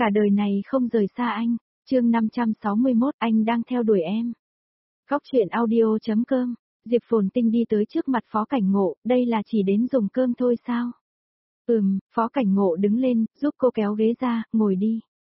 Cả đời này không rời xa anh. Chương 561, anh đang theo đuổi em. Góc truyện audio.com. Diệp Phồn Tinh đi tới trước mặt Phó Cảnh Ngộ, đây là chỉ đến dùng cơm thôi sao? Phó Cảnh Ngộ đứng lên, giúp cô kéo ghế ra, ngồi đi.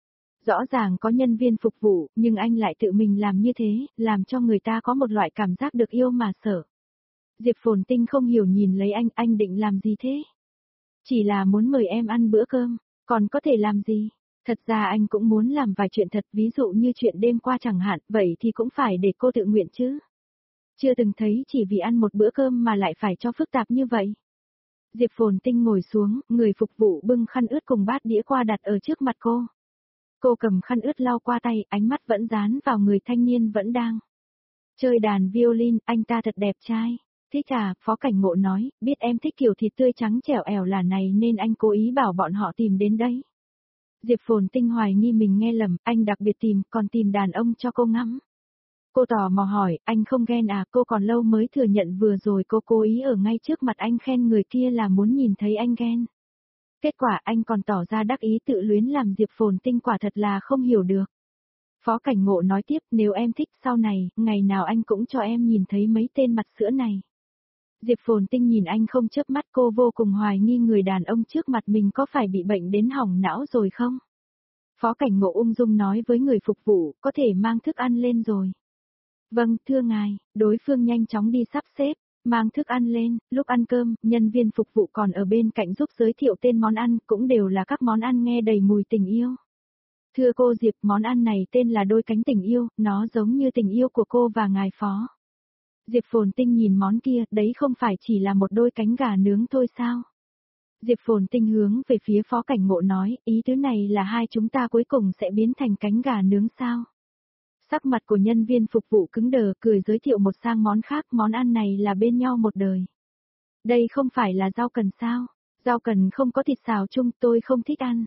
Rõ ràng có nhân viên phục vụ, nhưng anh lại tự mình làm như thế, làm cho người ta có một loại cảm giác được yêu mà sợ. Diệp Phồn Tinh không hiểu nhìn lấy anh định làm gì thế? Chỉ là muốn mời em ăn bữa cơm, còn có thể làm gì? Thật ra anh cũng muốn làm vài chuyện thật, ví dụ như chuyện đêm qua chẳng hạn, vậy thì cũng phải để cô tự nguyện chứ. Chưa từng thấy chỉ vì ăn một bữa cơm mà lại phải cho phức tạp như vậy. Diệp Phồn Tinh ngồi xuống, người phục vụ bưng khăn ướt cùng bát đĩa qua đặt ở trước mặt cô. Cô cầm khăn ướt lau qua tay, ánh mắt vẫn dán vào người thanh niên vẫn đang chơi đàn violin, anh ta thật đẹp trai. Thích à, Phó Cảnh Ngộ nói, biết em thích kiểu thịt tươi trắng trẻo ẻo là này nên anh cố ý bảo bọn họ tìm đến đây. Diệp Phồn Tinh hoài nghi mình nghe lầm, anh đặc biệt tìm, còn tìm đàn ông cho cô ngắm. Cô tò mò hỏi, anh không ghen à, cô còn lâu mới thừa nhận vừa rồi cô cố ý ở ngay trước mặt anh khen người kia là muốn nhìn thấy anh ghen. Kết quả anh còn tỏ ra đắc ý tự luyến làm Diệp Phồn Tinh quả thật là không hiểu được. Phó Cảnh Ngộ nói tiếp, nếu em thích sau này, ngày nào anh cũng cho em nhìn thấy mấy tên mặt sữa này. Diệp Phồn Tinh nhìn anh không chớp mắt, cô vô cùng hoài nghi người đàn ông trước mặt mình có phải bị bệnh đến hỏng não rồi không? Phó Cảnh Ngộ ung dung nói với người phục vụ, có thể mang thức ăn lên rồi. Vâng, thưa ngài, đối phương nhanh chóng đi sắp xếp, mang thức ăn lên, lúc ăn cơm, nhân viên phục vụ còn ở bên cạnh giúp giới thiệu tên món ăn, cũng đều là các món ăn nghe đầy mùi tình yêu. Thưa cô Diệp, món ăn này tên là đôi cánh tình yêu, nó giống như tình yêu của cô và ngài Phó. Diệp Phồn Tinh nhìn món kia, đấy không phải chỉ là một đôi cánh gà nướng thôi sao? Diệp Phồn Tinh hướng về phía Phó Cảnh Ngộ nói, ý tứ này là hai chúng ta cuối cùng sẽ biến thành cánh gà nướng sao? Sắc mặt của nhân viên phục vụ cứng đờ, cười giới thiệu một sang món khác, món ăn này là bên nhau một đời. Đây không phải là rau cần sao? Rau cần không có thịt xào chung, tôi không thích ăn.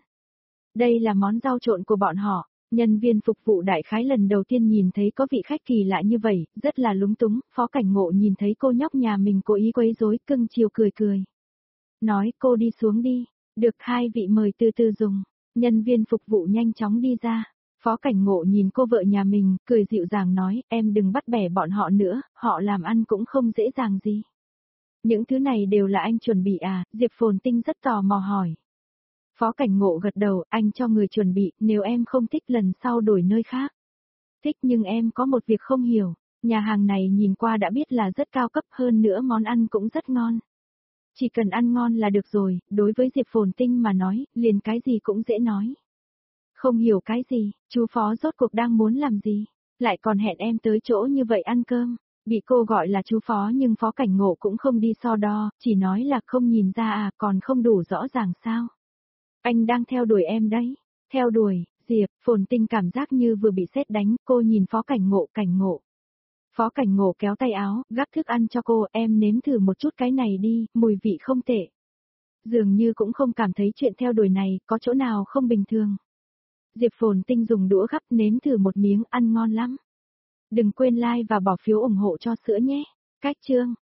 Đây là món rau trộn của bọn họ. Nhân viên phục vụ đại khái lần đầu tiên nhìn thấy có vị khách kỳ lạ như vậy, rất là lúng túng. Phó Cảnh Ngộ nhìn thấy cô nhóc nhà mình cố ý quấy rối, cưng chiều cười cười. Nói, cô đi xuống đi, được, hai vị mời từ từ dùng. Nhân viên phục vụ nhanh chóng đi ra. Phó Cảnh Ngộ nhìn cô vợ nhà mình, cười dịu dàng nói, em đừng bắt bẻ bọn họ nữa, họ làm ăn cũng không dễ dàng gì. Những thứ này đều là anh chuẩn bị à? Diệp Phồn Tinh rất tò mò hỏi. Phó Cảnh Ngộ gật đầu, anh cho người chuẩn bị, nếu em không thích lần sau đổi nơi khác. Thích, nhưng em có một việc không hiểu, nhà hàng này nhìn qua đã biết là rất cao cấp, hơn nữa món ăn cũng rất ngon. Chỉ cần ăn ngon là được rồi, đối với Diệp Phồn Tinh mà nói, liền cái gì cũng dễ nói. Không hiểu cái gì, chú Phó rốt cuộc đang muốn làm gì, lại còn hẹn em tới chỗ như vậy ăn cơm. Bị cô gọi là chú Phó nhưng Phó Cảnh Ngộ cũng không đi so đo, chỉ nói là không nhìn ra à, còn không đủ rõ ràng sao. Anh đang theo đuổi em đấy. Theo đuổi, Diệp Phồn Tinh cảm giác như vừa bị sét đánh, cô nhìn Phó Cảnh Ngộ. Phó Cảnh Ngộ kéo tay áo, gắp thức ăn cho cô, em nếm thử một chút cái này đi, mùi vị không tệ. Dường như cũng không cảm thấy chuyện theo đuổi này, có chỗ nào không bình thường. Diệp Phồn Tinh dùng đũa gắp nếm thử một miếng, ăn ngon lắm. Đừng quên like và bỏ phiếu ủng hộ cho sữa nhé. Cách chương.